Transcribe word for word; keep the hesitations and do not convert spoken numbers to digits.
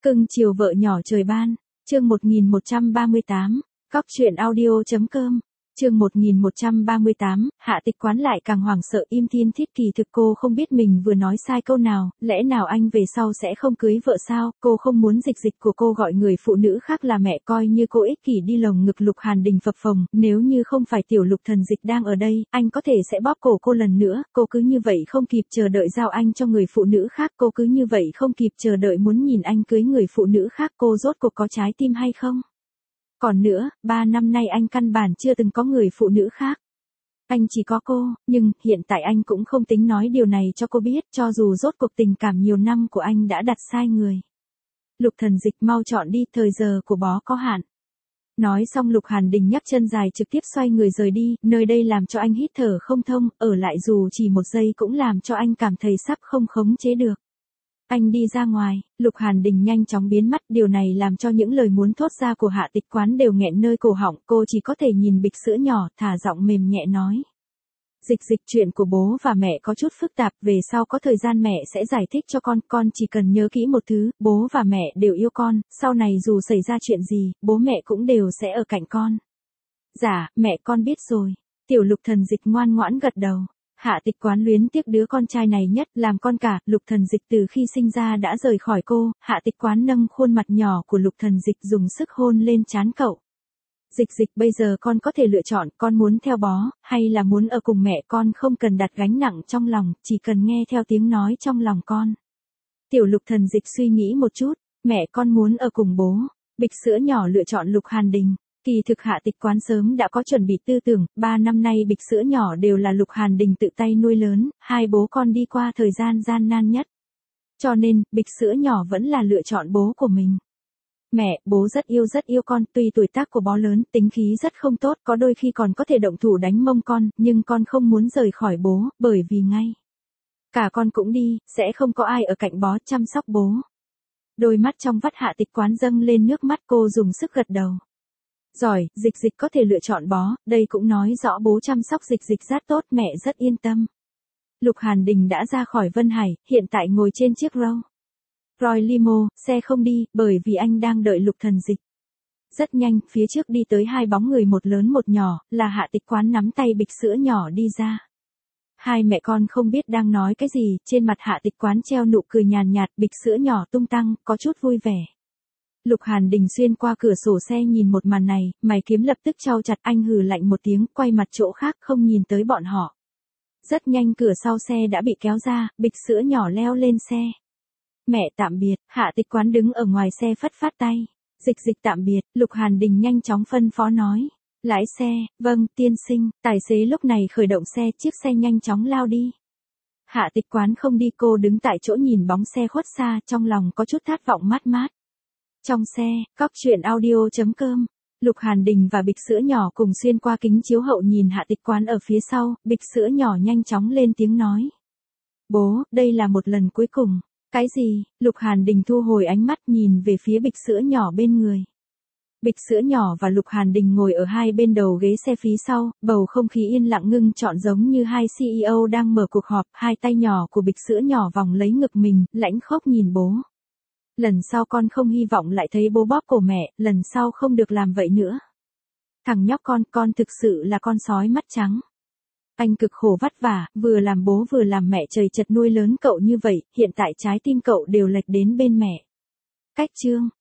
Cưng chiều vợ nhỏ trời ban, chương một nghìn một trăm ba mươi tám, cóc truyện audio.com, chương một nghìn một trăm ba mươi tám, Hạ Tịch Quán lại càng hoảng sợ im thiên thiết kỳ thực cô không biết mình vừa nói sai câu nào, lẽ nào anh về sau sẽ không cưới vợ sao, cô không muốn dịch dịch của cô gọi người phụ nữ khác là mẹ coi như cô ích kỷ đi lồng ngực Lục Hàn Đình phập phồng, nếu như không phải tiểu Lục thần dịch đang ở đây, anh có thể sẽ bóp cổ cô lần nữa, cô cứ như vậy không kịp chờ đợi giao anh cho người phụ nữ khác, cô cứ như vậy không kịp chờ đợi muốn nhìn anh cưới người phụ nữ khác, cô rốt cuộc có trái tim hay không? Còn nữa, ba năm nay anh căn bản chưa từng có người phụ nữ khác. Anh chỉ có cô, nhưng hiện tại anh cũng không tính nói điều này cho cô biết, cho dù rốt cuộc tình cảm nhiều năm của anh đã đặt sai người. Lục thần dịch mau chọn đi, thời giờ của bó có hạn. Nói xong Lục Hàn Đình nhấc chân dài trực tiếp xoay người rời đi, nơi đây làm cho anh hít thở không thông, ở lại dù chỉ một giây cũng làm cho anh cảm thấy sắp không khống chế được. Anh đi ra ngoài, Lục Hàn Đình nhanh chóng biến mất, điều này làm cho những lời muốn thốt ra của Hạ Tịch Quán đều nghẹn nơi cổ họng, cô chỉ có thể nhìn bịch sữa nhỏ, thả giọng mềm nhẹ nói. Dịch dịch, chuyện của bố và mẹ có chút phức tạp, về sau có thời gian mẹ sẽ giải thích cho con, con chỉ cần nhớ kỹ một thứ, bố và mẹ đều yêu con, sau này dù xảy ra chuyện gì, bố mẹ cũng đều sẽ ở cạnh con. Dạ, mẹ con biết rồi. Tiểu Lục thần dịch ngoan ngoãn gật đầu. Hạ Tịch Quán luyến tiếc đứa con trai này nhất, làm con cả, Lục thần dịch từ khi sinh ra đã rời khỏi cô, Hạ Tịch Quán nâng khuôn mặt nhỏ của Lục thần dịch dùng sức hôn lên trán cậu. Dịch dịch, bây giờ con có thể lựa chọn, con muốn theo bó, hay là muốn ở cùng mẹ, con không cần đặt gánh nặng trong lòng, chỉ cần nghe theo tiếng nói trong lòng con. Tiểu Lục thần dịch suy nghĩ một chút, mẹ con muốn ở cùng bố. Bịch sữa nhỏ lựa chọn Lục Hàn Đình. Kỳ thực Hạ Tịch Quán sớm đã có chuẩn bị tư tưởng, ba năm nay bịch sữa nhỏ đều là Lục Hàn Đình tự tay nuôi lớn, hai bố con đi qua thời gian gian nan nhất. Cho nên, bịch sữa nhỏ vẫn là lựa chọn bố của mình. Mẹ, bố rất yêu rất yêu con, tuy tuổi tác của bó lớn, tính khí rất không tốt, có đôi khi còn có thể động thủ đánh mông con, nhưng con không muốn rời khỏi bố, bởi vì ngay cả con cũng đi, sẽ không có ai ở cạnh bó chăm sóc bố. Đôi mắt trong vắt Hạ Tịch Quán dâng lên nước mắt, cô dùng sức gật đầu. Giỏi, dịch dịch có thể lựa chọn bó, đây cũng nói rõ bố chăm sóc dịch dịch rất tốt, mẹ rất yên tâm. Lục Hàn Đình đã ra khỏi Vân Hải, hiện tại ngồi trên chiếc Rolls Royce limo, xe không đi, bởi vì anh đang đợi Lục thần dịch. Rất nhanh, phía trước đi tới hai bóng người một lớn một nhỏ, là Hạ Tịch Quán nắm tay bịch sữa nhỏ đi ra. Hai mẹ con không biết đang nói cái gì, trên mặt Hạ Tịch Quán treo nụ cười nhàn nhạt, bịch sữa nhỏ tung tăng, có chút vui vẻ. Lục Hàn Đình xuyên qua cửa sổ xe nhìn một màn này, mày kiếm lập tức chau chặt, anh hừ lạnh một tiếng, quay mặt chỗ khác không nhìn tới bọn họ. Rất nhanh cửa sau xe đã bị kéo ra, bịch sữa nhỏ leo lên xe. Mẹ tạm biệt, Hạ Tịch Quán đứng ở ngoài xe phất phát tay. Dịch dịch tạm biệt, Lục Hàn Đình nhanh chóng phân phó nói. Lái xe, vâng, tiên sinh, tài xế lúc này khởi động xe, chiếc xe nhanh chóng lao đi. Hạ Tịch Quán không đi, cô đứng tại chỗ nhìn bóng xe khuất xa, trong lòng có chút thất vọng mát mát. Trong xe, cóc truyện audio.com, Lục Hàn Đình và bịch sữa nhỏ cùng xuyên qua kính chiếu hậu nhìn Hạ Tịch Quán ở phía sau, bịch sữa nhỏ nhanh chóng lên tiếng nói. Bố, đây là một lần cuối cùng. Cái gì? Lục Hàn Đình thu hồi ánh mắt nhìn về phía bịch sữa nhỏ bên người. Bịch sữa nhỏ và Lục Hàn Đình ngồi ở hai bên đầu ghế xe phía sau, bầu không khí yên lặng ngưng trọn giống như hai xê e ô đang mở cuộc họp, hai tay nhỏ của bịch sữa nhỏ vòng lấy ngực mình, lãnh khốc nhìn bố. Lần sau con không hy vọng lại thấy bố bóp cổ mẹ, lần sau không được làm vậy nữa. Thằng nhóc con, con thực sự là con sói mắt trắng. Anh cực khổ vất vả, vừa làm bố vừa làm mẹ trời chật nuôi lớn cậu như vậy, hiện tại trái tim cậu đều lệch đến bên mẹ. Cách chương.